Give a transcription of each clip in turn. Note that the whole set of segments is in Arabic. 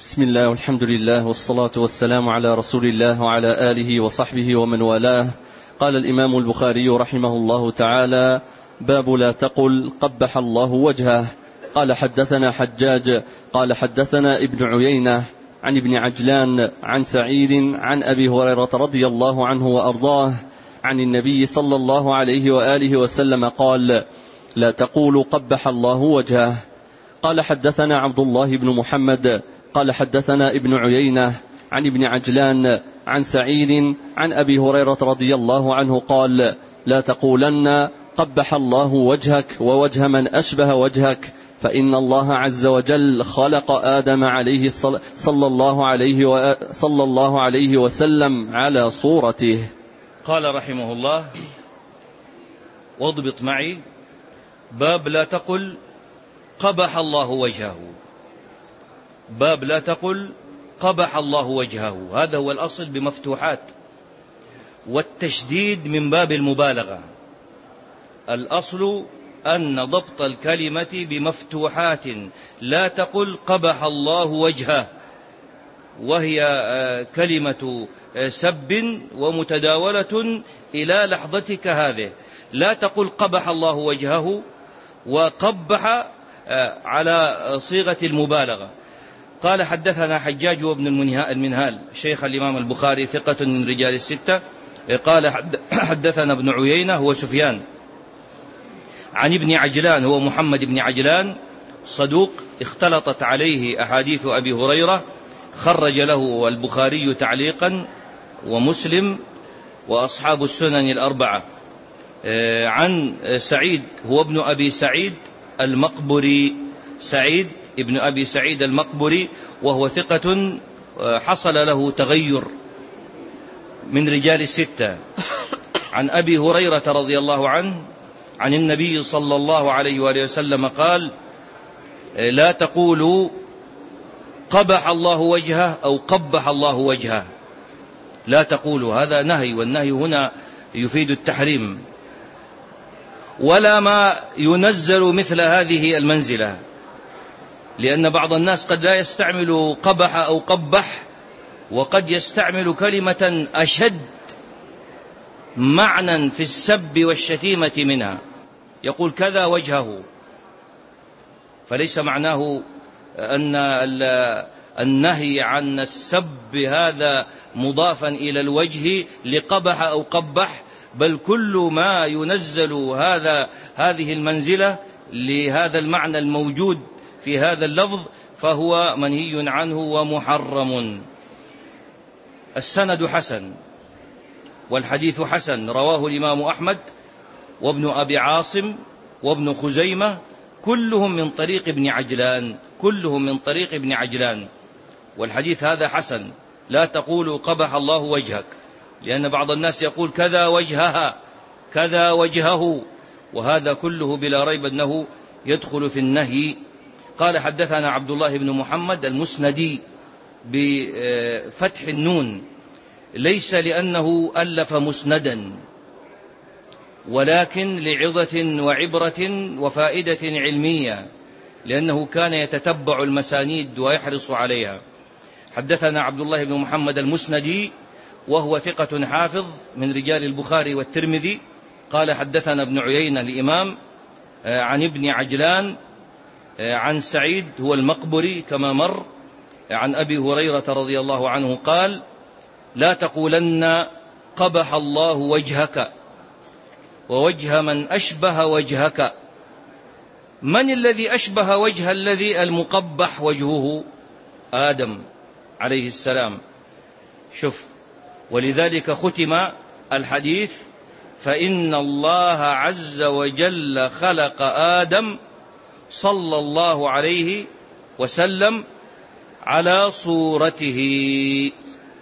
بسم الله والحمد لله والصلاة والسلام على رسول الله وعلى آله وصحبه ومن والاه. قال الإمام البخاري رحمه الله تعالى: باب لا تقل قبح الله وجهه. قال حدثنا حجاج قال حدثنا ابن عيينة عن ابن عجلان عن سعيد عن أبي هريرة رضي الله عنه وأرضاه عن النبي صلى الله عليه وآله وسلم قال: لا تقولوا قبح الله وجهه. قال حدثنا عبد الله بن محمد قال حدثنا ابن عيينة عن ابن عجلان عن سعيد عن أبي هريرة رضي الله عنه قال: لا تقولن قبح الله وجهك ووجه من أشبه وجهك، فإن الله عز وجل خلق آدم عليه صلى الله عليه وسلم على صورته. قال رحمه الله: واضبط معي: باب لا تقل قبح الله وجهه. باب لا تقل قبح الله وجهه، هذا هو الأصل بمفتوحات، والتشديد من باب المبالغة. الأصل أن ضبط الكلمة بمفتوحات، لا تقل قبح الله وجهه، وهي كلمة سب ومتداولة إلى لحظتك هذه. لا تقل قبح الله وجهه، وقبح على صيغة المبالغة. قال حدثنا حجاج وابن المنهال شيخ الإمام البخاري ثقة من رجال الستة. قال حدثنا ابن عيينة هو سفيان عن ابن عجلان هو محمد بن عجلان صدوق اختلطت عليه أحاديث أبي هريرة، خرج له البخاري تعليقا ومسلم وأصحاب السنن الأربعة. عن سعيد هو ابن أبي سعيد المقبري، سعيد ابن أبي سعيد المقبري، وهو ثقة حصل له تغير من رجال الستة. عن أبي هريرة رضي الله عنه عن النبي صلى الله عليه وآله وسلم قال: لا تقولوا قبح الله وجهه أو قبح الله وجهه. لا تقولوا، هذا نهي، والنهي هنا يفيد التحريم، ولا ما ينزل مثل هذه المنزلة، لأن بعض الناس قد لا يستعمل قبح أو قبح، وقد يستعمل كلمة أشد معنى في السب والشتيمة منها، يقول كذا وجهه، فليس معناه أن النهي عن السب هذا مضافا إلى الوجه لقبح أو قبح، بل كل ما ينزل هذه المنزلة لهذا المعنى الموجود في هذا اللفظ فهو منهي عنه ومحرم. السند حسن والحديث حسن، رواه الإمام أحمد وابن أبي عاصم وابن خزيمة، كلهم من طريق ابن عجلان، والحديث هذا حسن. لا تقولوا قبح الله وجهك، لأن بعض الناس يقول كذا وجهها كذا وجهه، وهذا كله بلا ريب أنه يدخل في النهي. قال حدثنا عبد الله بن محمد المسندي بفتح النون، ليس لأنه ألف مسندا، ولكن لعظة وعبرة وفائدة علمية، لأنه كان يتتبع المسانيد ويحرص عليها. حدثنا عبد الله بن محمد المسندي وهو ثقة حافظ من رجال البخاري والترمذي. قال حدثنا ابن عيينة الإمام عن ابن عجلان عن سعيد هو المقبري كما مر عن أبي هريرة رضي الله عنه قال: لا تقولن قبح الله وجهك ووجه من أشبه وجهك. من الذي أشبه وجه الذي المقبح وجهه؟ آدم عليه السلام. شوف، ولذلك ختم الحديث: فإن الله عز وجل خلق آدم صلى الله عليه وسلم على صورته.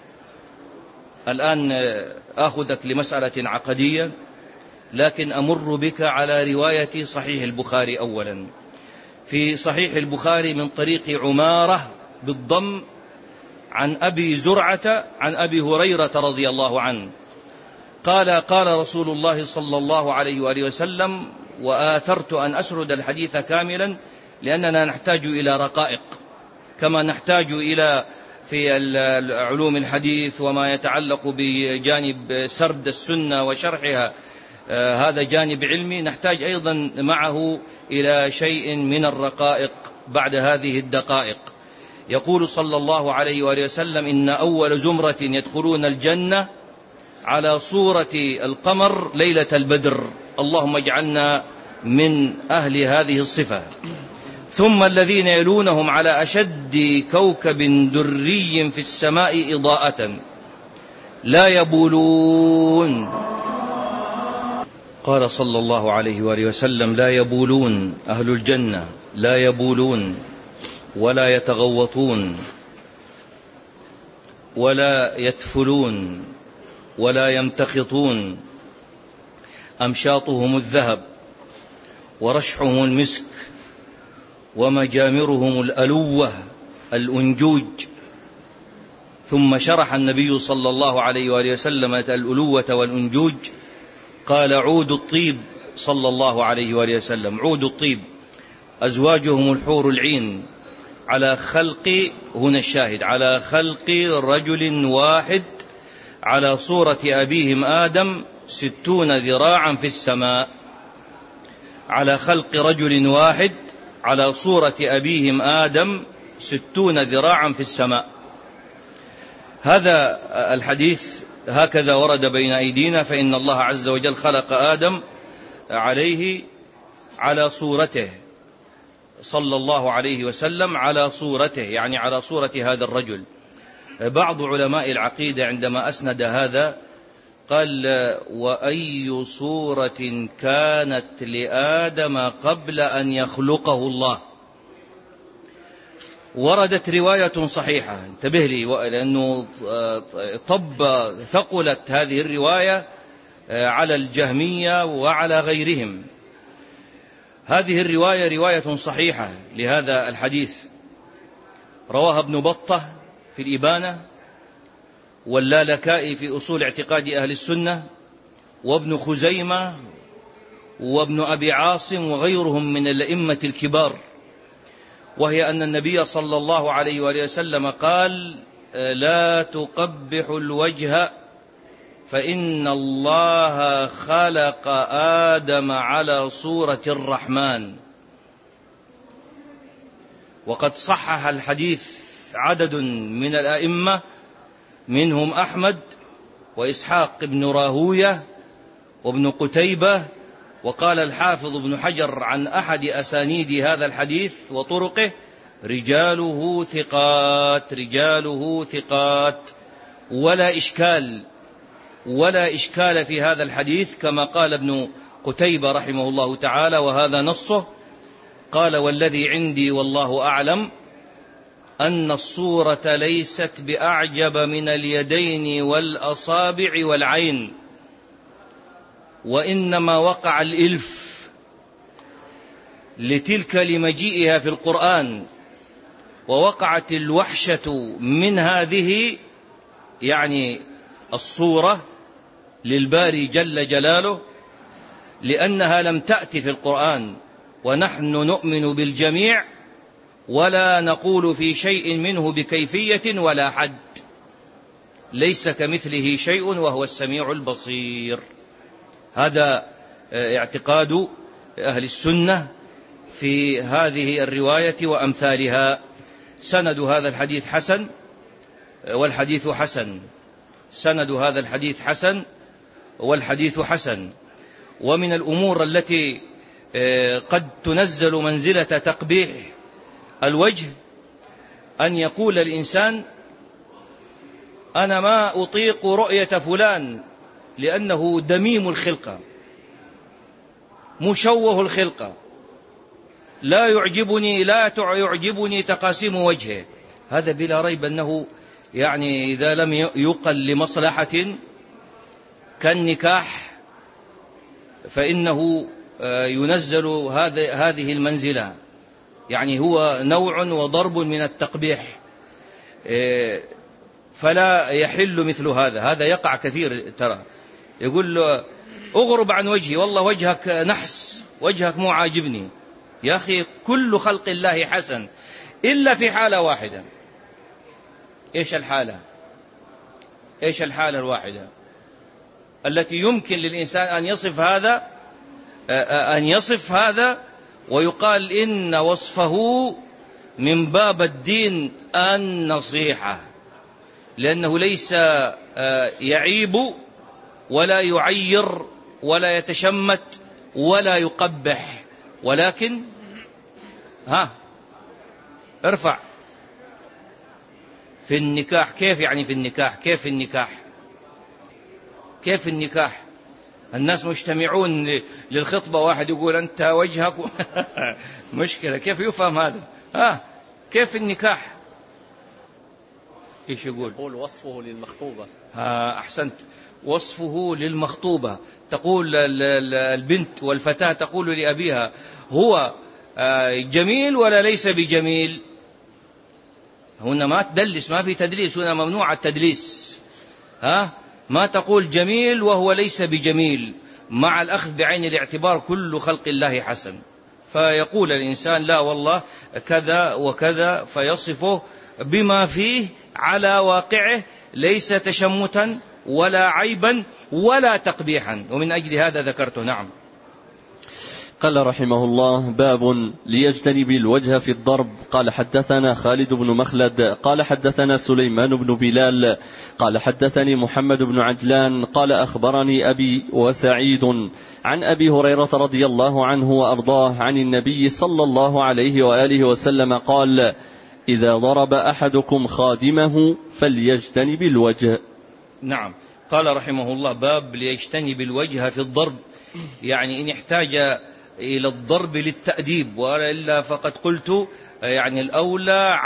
الآن آخذك لمسألة عقدية، لكن أمر بك على رواية صحيح البخاري. أولا، في صحيح البخاري من طريق عمارة بالضم عن أبي زرعة عن أبي هريرة رضي الله عنه قال: قال رسول الله صلى الله عليه وآله وسلم، وآثرت أن أسرد الحديث كاملا لأننا نحتاج إلى رقائق، كما نحتاج إلى في علوم الحديث وما يتعلق بجانب سرد السنة وشرحها، هذا جانب علمي، نحتاج أيضا معه إلى شيء من الرقائق بعد هذه الدقائق. يقول صلى الله عليه وآله وسلم: إن أول زمرة يدخلون الجنة على صورة القمر ليلة البدر، اللهم اجعلنا من أهل هذه الصفة. ثم الذين يلونهم على أشد كوكب دري في السماء إضاءة لا يبولون. قال صلى الله عليه وآله وسلم: لا يبولون أهل الجنة، لا يبولون ولا يتغوطون ولا يتفلون ولا يمتخطون، أمشاطهم الذهب ورشحهم المسك ومجامرهم الألوة الأنجوج. ثم شرح النبي صلى الله عليه وآله وسلم الألوة والأنجوج، قال: عود الطيب، صلى الله عليه وآله وسلم: عود الطيب أزواجهم الحور العين، على خلق، هنا الشاهد، على خلق رجل واحد على صورة أبيهم آدم 60 ذراعا في السماء، على خلق رجل واحد على صورة أبيهم آدم 60 ذراعا في السماء. هذا الحديث هكذا ورد بين أيدينا، فإن الله عز وجل خلق آدم عليه على صورته صلى الله عليه وسلم، على صورته يعني على صورة هذا الرجل. بعض علماء العقيدة عندما أسند هذا قال: وأي صورة كانت لآدم قبل أن يخلقه الله. وردت رواية صحيحة، انتبه لي، لأنه ثقلت هذه الرواية على الجهمية وعلى غيرهم. هذه الرواية رواية صحيحة لهذا الحديث، رواها ابن بطة في الإبانة، واللالكائي في أصول اعتقاد أهل السنة، وابن خزيمة، وابن أبي عاصم، وغيرهم من الأئمة الكبار، وهي أن النبي صلى الله عليه وآله وسلم قال: لا تقبح الوجه فإن الله خلق آدم على صورة الرحمن. وقد صحح الحديث عدد من الأئمة، منهم أحمد وإسحاق بن راهوية وابن قتيبة. وقال الحافظ ابن حجر عن أحد أسانيد هذا الحديث وطرقه: رجاله ثقات، رجاله ثقات، ولا إشكال في هذا الحديث، كما قال ابن قتيبة رحمه الله تعالى، وهذا نصه. قال: والذي عندي والله أعلم أن الصورة ليست بأعجب من اليدين والأصابع والعين، وإنما وقع الإلف لتلك لمجيئها في القرآن، ووقعت الوحشة من هذه يعني الصورة للباري جل جلاله، لأنها لم تأتي في القرآن، ونحن نؤمن بالجميع ولا نقول في شيء منه بكيفية ولا حد، ليس كمثله شيء وهو السميع البصير. هذا اعتقاد أهل السنة في هذه الرواية وأمثالها. سند هذا الحديث حسن، والحديث حسن، سند هذا الحديث حسن والحديث حسن. ومن الأمور التي قد تنزل منزلة تقبيح الوجه أن يقول الإنسان: أنا ما أطيق رؤية فلان لأنه دميم الخلقة، مشوه الخلقة، لا يعجبني تقاسيم وجهه. هذا بلا ريب أنه يعني إذا لم يقل لمصلحة كالنكاح فإنه ينزل هذه المنزلة، يعني هو نوع وضرب من التقبيح، فلا يحل مثل هذا يقع كثير. ترى يقول له: اغرب عن وجهي، والله وجهك نحس، وجهك مو عاجبني. يا أخي كل خلق الله حسن، إلا في حالة واحدة. إيش الحالة؟ إيش الحالة الواحدة التي يمكن للإنسان أن يصف هذا ويقال إن وصفه من باب الدين النصيحة، لأنه ليس يعيب ولا يعير ولا يتشمت ولا يقبح، ولكن ارفع في النكاح. كيف يعني في النكاح؟ كيف النكاح؟ الناس مجتمعون للخطبة، واحد يقول أنت وجهك مشكلة. كيف يفهم هذا؟ كيف النكاح؟ إيش يقول وصفه للمخطوبة. أحسنت، وصفه للمخطوبة. تقول البنت والفتاة تقول لأبيها هو جميل ولا ليس بجميل؟ هنا ما تدلس، ما في تدليس، هنا ممنوع التدليس. ما تقول جميل وهو ليس بجميل، مع الأخذ بعين الاعتبار كل خلق الله حسن. فيقول الإنسان لا والله كذا وكذا، فيصفه بما فيه على واقعه، ليس تشمتا ولا عيبا ولا تقبيحا، ومن أجل هذا ذكرته. نعم. قال رحمه الله: باب ليجتنب الوجه في الضرب. قال حدثنا خالد بن مخلد قال حدثنا سليمان بن بلال قال حدثني محمد بن عجلان قال أخبرني أبي وسعيد عن أبي هريرة رضي الله عنه وأرضاه عن النبي صلى الله عليه وآله وسلم قال: إذا ضرب أحدكم خادمه فليجتنب الوجه. نعم. قال رحمه الله: باب ليجتنب الوجه في الضرب، يعني إن احتاج إلى الضرب للتأديب، وإلا فقد قلت يعني الأولى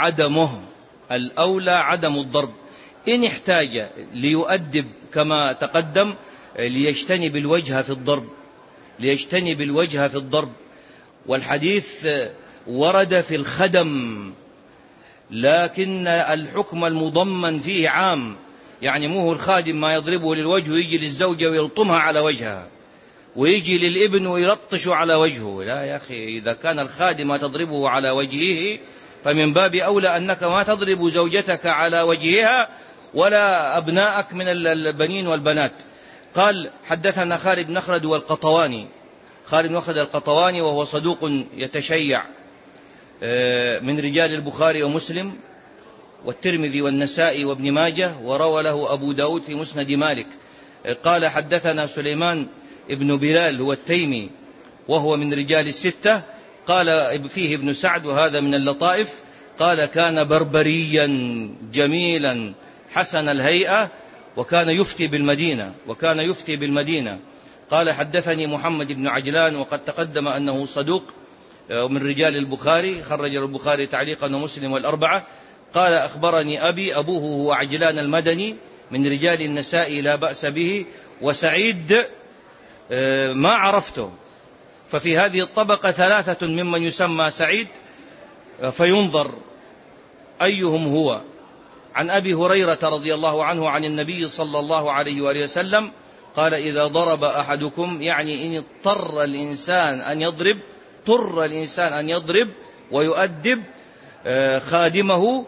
عدم الضرب. إن احتاج ليؤدب كما تقدم ليجتنب الوجه في الضرب. والحديث ورد في الخدم، لكن الحكم المضمن فيه عام، يعني مو هو الخادم ما يضربه للوجه ويجي للزوجة ويلطمها على وجهها، ويجي للابن ويلطش على وجهه. لا يا أخي، إذا كان الخادم ما تضربه على وجهه فمن باب أولى أنك ما تضرب زوجتك على وجهها ولا أبناءك من البنين والبنات. قال حدثنا خالد بن مخلد القطواني وهو صدوق يتشيع، من رجال البخاري ومسلم والترمذي والنسائي وابن ماجه، وروى له أبو داود في مسند مالك. قال حدثنا سليمان ابن بلال هو التيمي وهو من رجال الستة. قال فيه ابن سعد وهذا من اللطائف، قال كان بربريا جميلا حسن الهيئة وكان يفتي بالمدينة. قال حدثني محمد بن عجلان وقد تقدم أنه صدوق من رجال البخاري، خرج البخاري تعليقا ومسلم والأربعة. قال أخبرني أبوه هو عجلان المدني من رجال النساء لا بأس به. وسعيد ما عرفته، ففي هذه الطبقة ثلاثة ممن يسمى سعيد، فينظر أيهم هو. عن أبي هريرة رضي الله عنه عن النبي صلى الله عليه وآله وسلم قال: إذا ضرب أحدكم، يعني إن اضطر الإنسان أن يضرب ويؤدب خادمه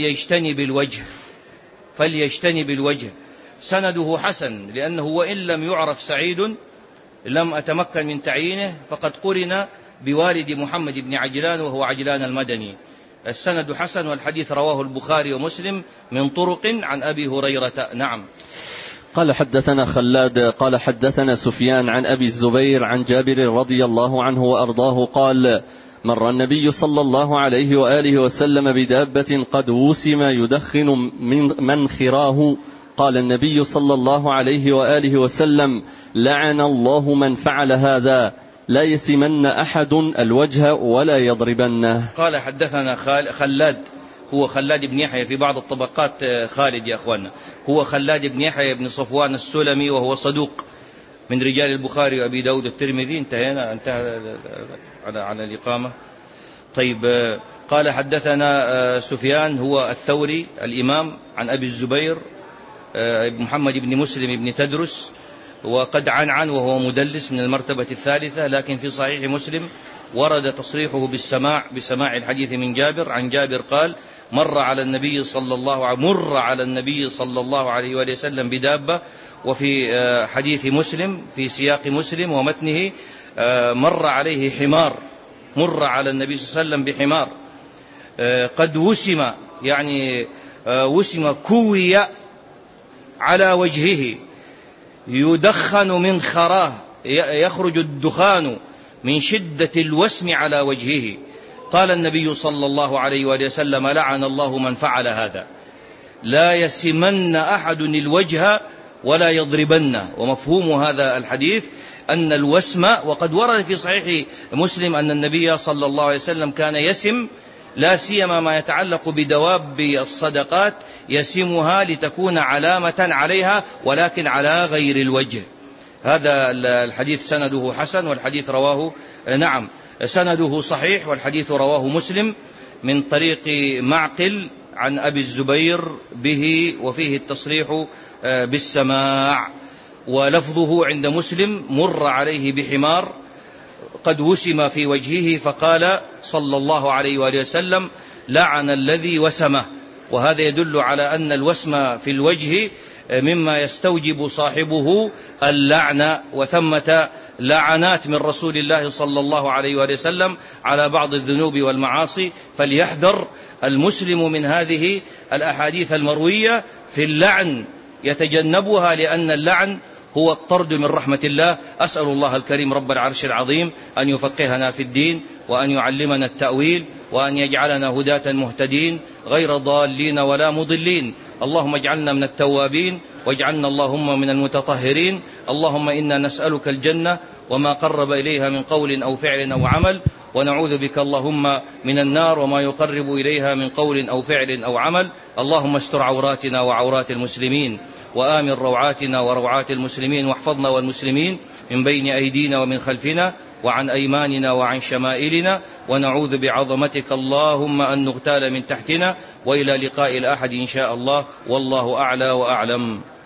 فليجتنب الوجه. سنده حسن، لأنه وإن لم يعرف سعيد لم أتمكن من تعيينه، فقد قرن بوالد محمد بن عجلان وهو عجلان المدني. السند حسن، والحديث رواه البخاري ومسلم من طرق عن أبي هريرة. نعم. قال حدثنا خلاد قال حدثنا سفيان عن أبي الزبير عن جابر رضي الله عنه وأرضاه قال: مر النبي صلى الله عليه وآله وسلم بدابة قد وسم يدخن من خراه. قال النبي صلى الله عليه وآله وسلم: لعن الله من فعل هذا، لا يسمن أحد الوجه ولا يضربنه. قال حدثنا خلاد، هو خلاد بن يحيى، في بعض الطبقات خالد يا أخوانا، هو خلاد بن يحيى بن صفوان السلمي وهو صدوق من رجال البخاري وأبي داود الترمذي. انتهى على الإقامة. طيب. قال حدثنا سفيان هو الثوري الإمام عن أبي الزبير محمد بن مسلم بن تدرس، وقد عن وهو مدلس من المرتبة الثالثة، لكن في صحيح مسلم ورد تصريحه بسماع الحديث من جابر. عن جابر قال: مر على النبي صلى الله عليه وآله وسلم بدابة. وفي حديث مسلم في سياق مسلم ومتنه مر عليه حمار، مر على النبي صلى الله عليه وسلم بحمار قد وسم، يعني وسم كوي على وجهه، يدخن من خراه، يخرج الدخان من شدة الوسم على وجهه. قال النبي صلى الله عليه وآله وسلم: لعن الله من فعل هذا، لا يسمن أحد الوجه ولا يضربنه. ومفهوم هذا الحديث أن الوسم، وقد ورد في صحيح مسلم أن النبي صلى الله عليه وسلم كان يسم، لا سيما ما يتعلق بدواب الصدقات، يسمها لتكون علامة عليها ولكن على غير الوجه. هذا الحديث سنده حسن، والحديث رواه سنده صحيح، والحديث رواه مسلم من طريق معقل عن أبي الزبير به، وفيه التصريح بالسماع. ولفظه عند مسلم: مر عليه بحمار قد وسم في وجهه، فقال صلى الله عليه وآله وسلم: لعن الذي وسمه. وهذا يدل على أن الوسم في الوجه مما يستوجب صاحبه اللعنة، وثمة لعنات من رسول الله صلى الله عليه وآله وسلم على بعض الذنوب والمعاصي. فليحذر المسلم من هذه الأحاديث المروية في اللعن، يتجنبها، لأن اللعن هو الطرد من رحمة الله. أسأل الله الكريم رب العرش العظيم أن يفقهنا في الدين، وأن يعلمنا التأويل، وأن يجعلنا هداة مهتدين غير ضالين ولا مضلين. اللهم اجعلنا من التوابين، واجعلنا اللهم من المتطهرين. اللهم إنا نسألك الجنة وما قرب إليها من قول أو فعل أو عمل، ونعوذ بك اللهم من النار وما يقرب إليها من قول أو فعل أو عمل. اللهم استر عوراتنا وعورات المسلمين، وآمن روعاتنا وروعات المسلمين، واحفظنا والمسلمين من بين أيدينا ومن خلفنا وعن أيماننا وعن شمائلنا. ونعوذ بعظمتك اللهم أن نغتال من تحتنا. وإلى لقاء الأحد إن شاء الله، والله أعلى وأعلم.